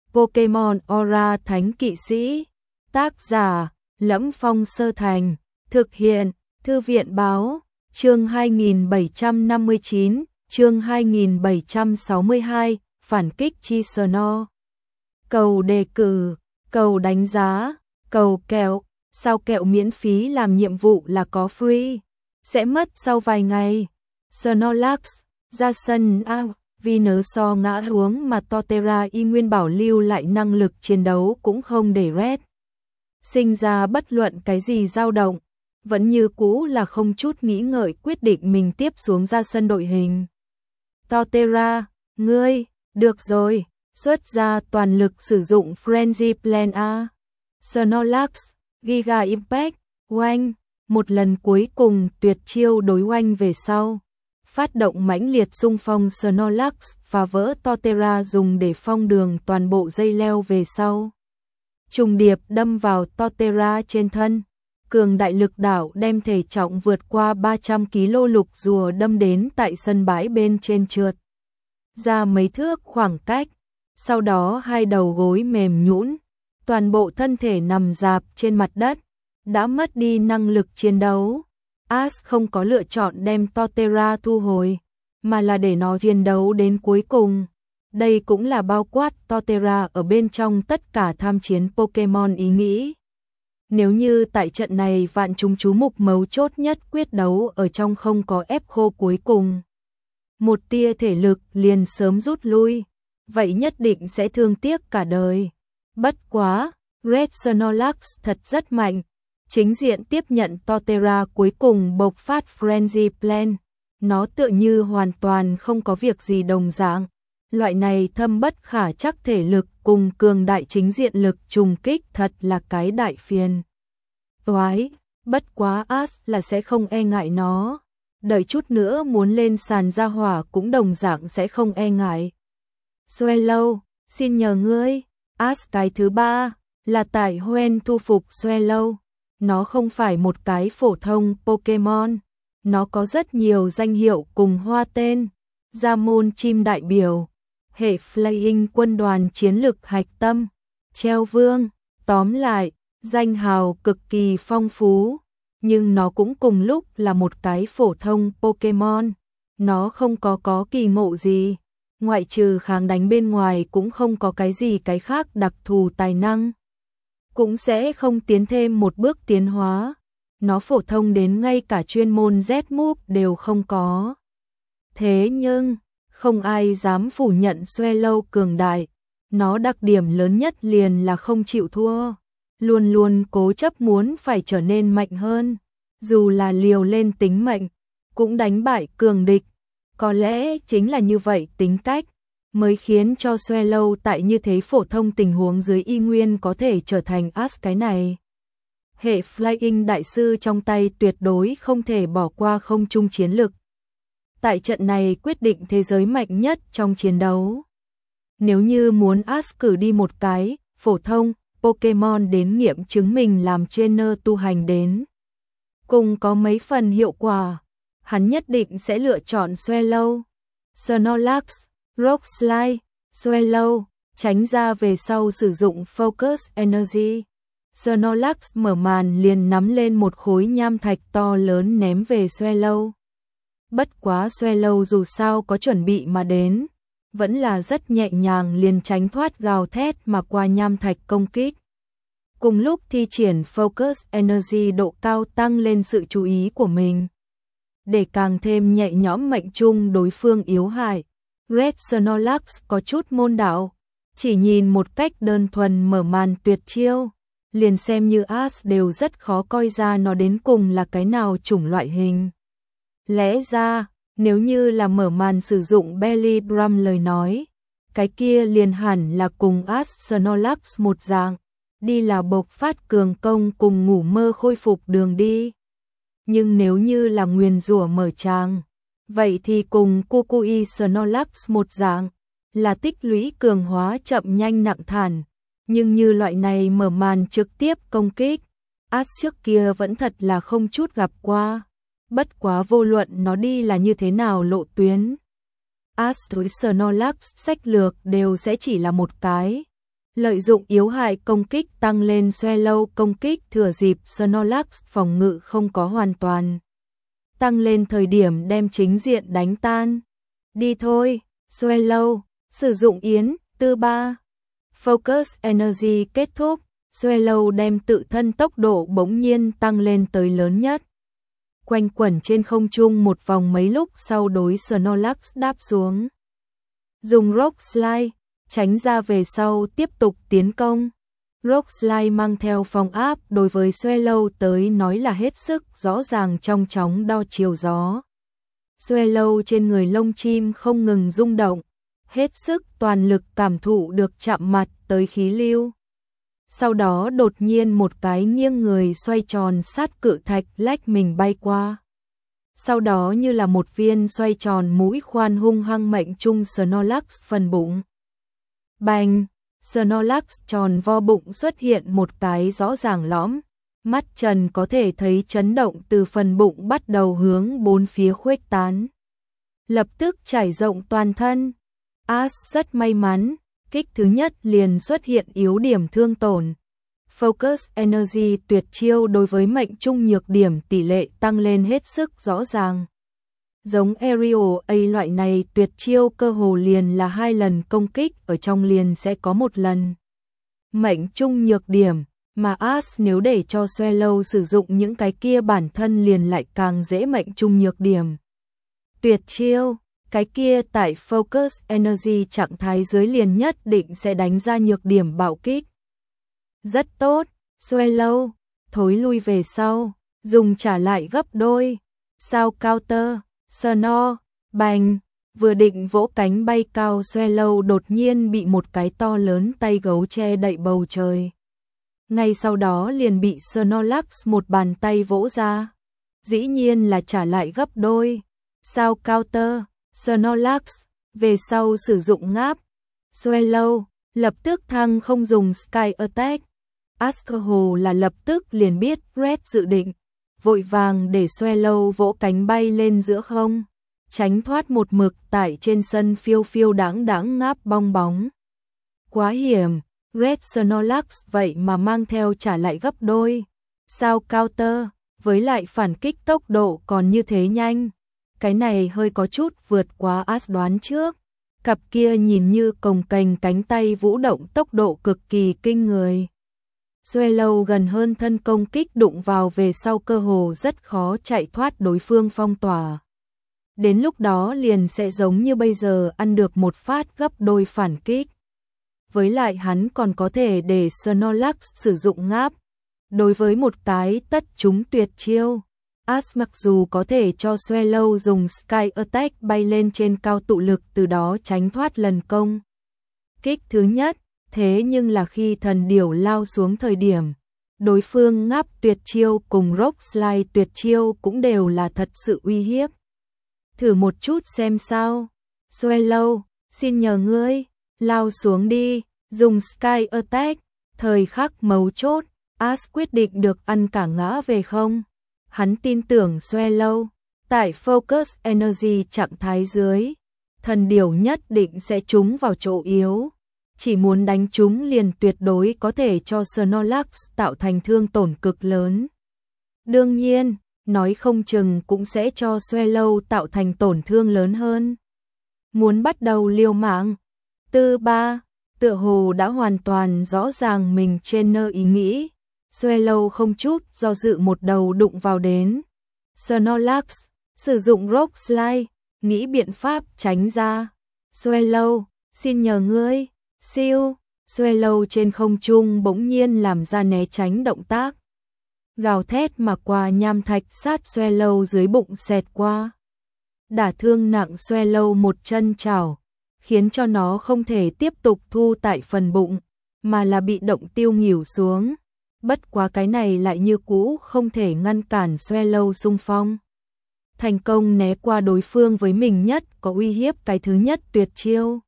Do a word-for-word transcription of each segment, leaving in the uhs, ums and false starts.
Pokemon Aura Thánh Kỵ Sĩ. Tác giả: Lẫm Phong Sơ Thành. Thực hiện: Thư viện báo. Chương hai nghìn bảy trăm năm mươi chín, chương hai nghìn bảy trăm sáu mươi hai, phản kích chi Sno. Cầu đề cử, cầu đánh giá, cầu kẹo. Sao kẹo miễn phí làm nhiệm vụ là có free, sẽ mất sau vài ngày. Snorlax ra sân ao, vì nớ so ngã xuống mà Torterra y nguyên bảo lưu lại năng lực chiến đấu cũng không để Red sinh ra bất luận cái gì dao động, vẫn như cũ là không chút nghĩ ngợi quyết định mình tiếp xuống ra sân đội hình. Torterra, ngươi, được rồi, xuất ra toàn lực sử dụng Frenzy Plan A. Snorlax, Giga Impact, oanh, một lần cuối cùng tuyệt chiêu đối oanh về sau. Phát động mãnh liệt xung phong Snorlax phá vỡ Torterra dùng để phong đường toàn bộ dây leo về sau. Trùng điệp đâm vào Torterra trên thân. Cường đại lực đảo đem thể trọng vượt qua ba trăm ki lô gam lục rùa đâm đến tại sân bãi bên trên trượt ra mấy thước khoảng cách. Sau đó hai đầu gối mềm nhũn, toàn bộ thân thể nằm rạp trên mặt đất, đã mất đi năng lực chiến đấu. Ash không có lựa chọn đem Torterra thu hồi, mà là để nó chiến đấu đến cuối cùng. Đây cũng là bao quát Torterra ở bên trong tất cả tham chiến Pokemon ý nghĩ. Nếu như tại trận này vạn chúng chú mục mấu chốt nhất quyết đấu ở trong không có ép khô cuối cùng, một tia thể lực liền sớm rút lui, vậy nhất định sẽ thương tiếc cả đời. Bất quá, Red Snorlax thật rất mạnh, chính diện tiếp nhận Torterra cuối cùng bộc phát Frenzy Plan, nó tựa như hoàn toàn không có việc gì đồng dạng. Loại này thâm bất khả chắc thể lực cùng cường đại chính diện lực trùng kích thật là cái đại phiền toái, bất quá Ash là sẽ không e ngại nó, đợi chút nữa muốn lên sàn ra hỏa cũng đồng dạng sẽ không e ngại. Swallow, xin nhờ ngươi. Ash cái thứ ba là tại Hoenn thu phục Swallow. Nó không phải một cái phổ thông Pokemon, nó có rất nhiều danh hiệu cùng hoa tên. Ra môn chim đại biểu, hệ Flying quân đoàn chiến lực hạch tâm, treo vương, tóm lại, danh hào cực kỳ phong phú, nhưng nó cũng cùng lúc là một cái phổ thông Pokemon. Nó không có có kỳ ngộ gì, ngoại trừ kháng đánh bên ngoài cũng không có cái gì cái khác đặc thù tài năng, cũng sẽ không tiến thêm một bước tiến hóa. Nó phổ thông đến ngay cả chuyên môn Z-move đều không có. Thế nhưng, không ai dám phủ nhận Swallow cường đại. Nó đặc điểm lớn nhất liền là không chịu thua, luôn luôn cố chấp muốn phải trở nên mạnh hơn, dù là liều lên tính mệnh, cũng đánh bại cường địch. Có lẽ chính là như vậy tính cách, mới khiến cho Swallow tại như thế phổ thông tình huống dưới y nguyên có thể trở thành Ash cái này. Hệ Flying đại sư trong tay tuyệt đối không thể bỏ qua không trung chiến lực. Tại trận này quyết định thế giới mạnh nhất trong chiến đấu. Nếu như muốn Ash cử đi một cái phổ thông Pokemon đến nghiệm chứng mình làm trainer tu hành đến cùng có mấy phần hiệu quả, hắn nhất định sẽ lựa chọn Swallow. Snorlax, Rock Slide, Swallow, tránh ra về sau sử dụng Focus Energy. Snorlax mở màn liền nắm lên một khối nham thạch to lớn ném về Swallow. Bất quá Swallow dù sao có chuẩn bị mà đến, vẫn là rất nhẹ nhàng liền tránh thoát gào thét mà qua nham thạch công kích. Cùng lúc thi triển Focus Energy độ cao tăng lên sự chú ý của mình, để càng thêm nhẹ nhõm mệnh trung đối phương yếu hại. Red Snorlax có chút môn đạo, chỉ nhìn một cách đơn thuần mở màn tuyệt chiêu, liền xem như Ash đều rất khó coi ra nó đến cùng là cái nào chủng loại hình. Lẽ ra, nếu như là mở màn sử dụng Belly Drum lời nói, cái kia liền hẳn là cùng Ash Snorlax một dạng, đi là bộc phát cường công cùng ngủ mơ khôi phục đường đi. Nhưng nếu như là nguyền rủa mở tràng, vậy thì cùng Kukui Snorlax một dạng, là tích lũy cường hóa chậm nhanh nặng thản. Nhưng như loại này mở màn trực tiếp công kích, Ash trước kia vẫn thật là không chút gặp qua. Bất quá vô luận nó đi là như thế nào lộ tuyến, Ash với Snorlax sách lược đều sẽ chỉ là một cái. Lợi dụng yếu hại công kích tăng lên Swallow công kích thừa dịp Snorlax phòng ngự không có hoàn toàn. Tăng lên thời điểm đem chính diện đánh tan. Đi thôi, Swallow, sử dụng yến, tư ba. Focus Energy kết thúc, Swallow đem tự thân tốc độ bỗng nhiên tăng lên tới lớn nhất. Quanh quẩn trên không trung một vòng mấy lúc sau đối Snorlax đáp xuống. Dùng Rock Slide, tránh ra về sau tiếp tục tiến công. Rock Slide mang theo phòng áp đối với Swallow tới nói là hết sức rõ ràng trong chóng đo chiều gió. Swallow trên người lông chim không ngừng rung động, hết sức toàn lực cảm thụ được chạm mặt tới khí lưu. Sau đó đột nhiên một cái nghiêng người xoay tròn sát cự thạch lách mình bay qua. Sau đó như là một viên xoay tròn mũi khoan hung hăng mệnh trung Snorlax phần bụng. Bành, Snorlax tròn vo bụng xuất hiện một cái rõ ràng lõm, mắt Trần có thể thấy chấn động từ phần bụng bắt đầu hướng bốn phía khuếch tán. Lập tức trải rộng toàn thân. Ash rất may mắn, kích thứ nhất liền xuất hiện yếu điểm thương tổn. Focus Energy tuyệt chiêu đối với mệnh trung nhược điểm tỷ lệ tăng lên hết sức rõ ràng. Giống Aerial A loại này tuyệt chiêu cơ hồ liền là hai lần công kích ở trong liền sẽ có một lần. Mệnh trung nhược điểm, mà Ash nếu để cho Swallow sử dụng những cái kia bản thân liền lại càng dễ mệnh trung nhược điểm. Tuyệt chiêu, cái kia tại Focus Energy trạng thái dưới liền nhất định sẽ đánh ra nhược điểm bạo kích. Rất tốt, Swallow, thối lui về sau, dùng trả lại gấp đôi. Sao counter, Snore, bành, vừa định vỗ cánh bay cao Swallow đột nhiên bị một cái to lớn tay gấu che đậy bầu trời. Ngay sau đó liền bị Snorlax một bàn tay vỗ ra. Dĩ nhiên là trả lại gấp đôi. Sao counter, Snorlax, về sau sử dụng ngáp. Swallow, lập tức thăng không dùng Sky Attack. Asshole là lập tức liền biết Red dự định, vội vàng để Swallow vỗ cánh bay lên giữa không, tránh thoát một mực tại trên sân phiêu phiêu đáng đáng ngáp bong bóng. Quá hiểm, Red Snorlax vậy mà mang theo trả lại gấp đôi. Sao counter, với lại phản kích tốc độ còn như thế nhanh. Cái này hơi có chút vượt quá Ash đoán trước. Cặp kia nhìn như cồng kềnh cánh tay vũ động tốc độ cực kỳ kinh người. Swallow gần hơn thân công kích đụng vào về sau cơ hồ rất khó chạy thoát đối phương phong tỏa. Đến lúc đó liền sẽ giống như bây giờ ăn được một phát gấp đôi phản kích. Với lại hắn còn có thể để Snorlax sử dụng ngáp. Đối với một cái tất chúng tuyệt chiêu, Ash mặc dù có thể cho Swallow dùng Sky Attack bay lên trên cao tụ lực từ đó tránh thoát lần công kích thứ nhất, thế nhưng là khi thần điểu lao xuống thời điểm, đối phương ngáp tuyệt chiêu cùng Rock Slide tuyệt chiêu cũng đều là thật sự uy hiếp. Thử một chút xem sao. Swallow, xin nhờ ngươi, lao xuống đi, dùng Sky Attack. Thời khắc mấu chốt, Ash quyết định được ăn cả ngã về không. Hắn tin tưởng Swallow, tại Focus Energy trạng thái dưới, thần điểu nhất định sẽ trúng vào chỗ yếu. Chỉ muốn đánh trúng liền tuyệt đối có thể cho Snorlax tạo thành thương tổn cực lớn. Đương nhiên, nói không chừng cũng sẽ cho Swallow tạo thành tổn thương lớn hơn. Muốn bắt đầu liều mạng. Tư ba, tựa hồ đã hoàn toàn rõ ràng mình trên nơ ý nghĩ. Swallow không chút do dự một đầu đụng vào đến. Snorlax, sử dụng Rock Slide, nghĩ biện pháp tránh ra. Swallow, xin nhờ ngươi. Siêu, Swallow trên không trung bỗng nhiên làm ra né tránh động tác. Gào thét mà qua nham thạch sát Swallow dưới bụng xẹt qua. Đả thương nặng Swallow một chân chảo, khiến cho nó không thể tiếp tục thu tại phần bụng, mà là bị động tiêu nghỉu xuống. Bất quá cái này lại như cũ không thể ngăn cản Swallow xung phong. Thành công né qua đối phương với mình nhất có uy hiếp cái thứ nhất tuyệt chiêu.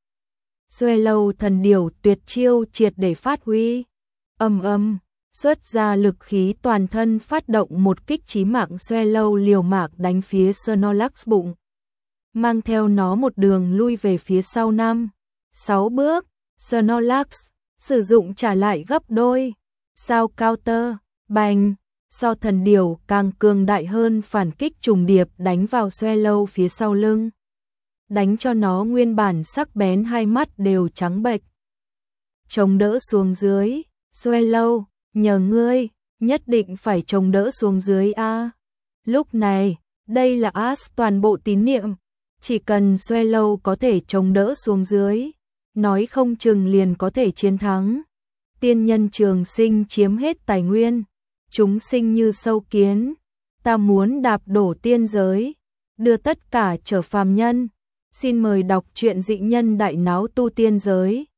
Swallow thần điểu tuyệt chiêu triệt để phát huy. Âm âm, xuất ra lực khí toàn thân phát động một kích chí mạng Swallow liều mạng đánh phía Snorlax bụng. Mang theo nó một đường lui về phía sau năm, sáu bước, Snorlax, sử dụng trả lại gấp đôi. Sao counter, bành, so thần điểu càng cường đại hơn phản kích trùng điệp đánh vào Swallow phía sau lưng. Đánh cho nó nguyên bản sắc bén hai mắt đều trắng bệch. Chống đỡ xuống dưới, Swallow, nhờ ngươi, nhất định phải chống đỡ xuống dưới a. Lúc này, đây là As toàn bộ tín niệm, chỉ cần Swallow có thể chống đỡ xuống dưới, nói không chừng liền có thể chiến thắng. Tiên nhân trường sinh chiếm hết tài nguyên, chúng sinh như sâu kiến, ta muốn đạp đổ tiên giới, đưa tất cả trở phàm nhân. Xin mời đọc truyện Dị Nhân Đại Náo Tu Tiên Giới.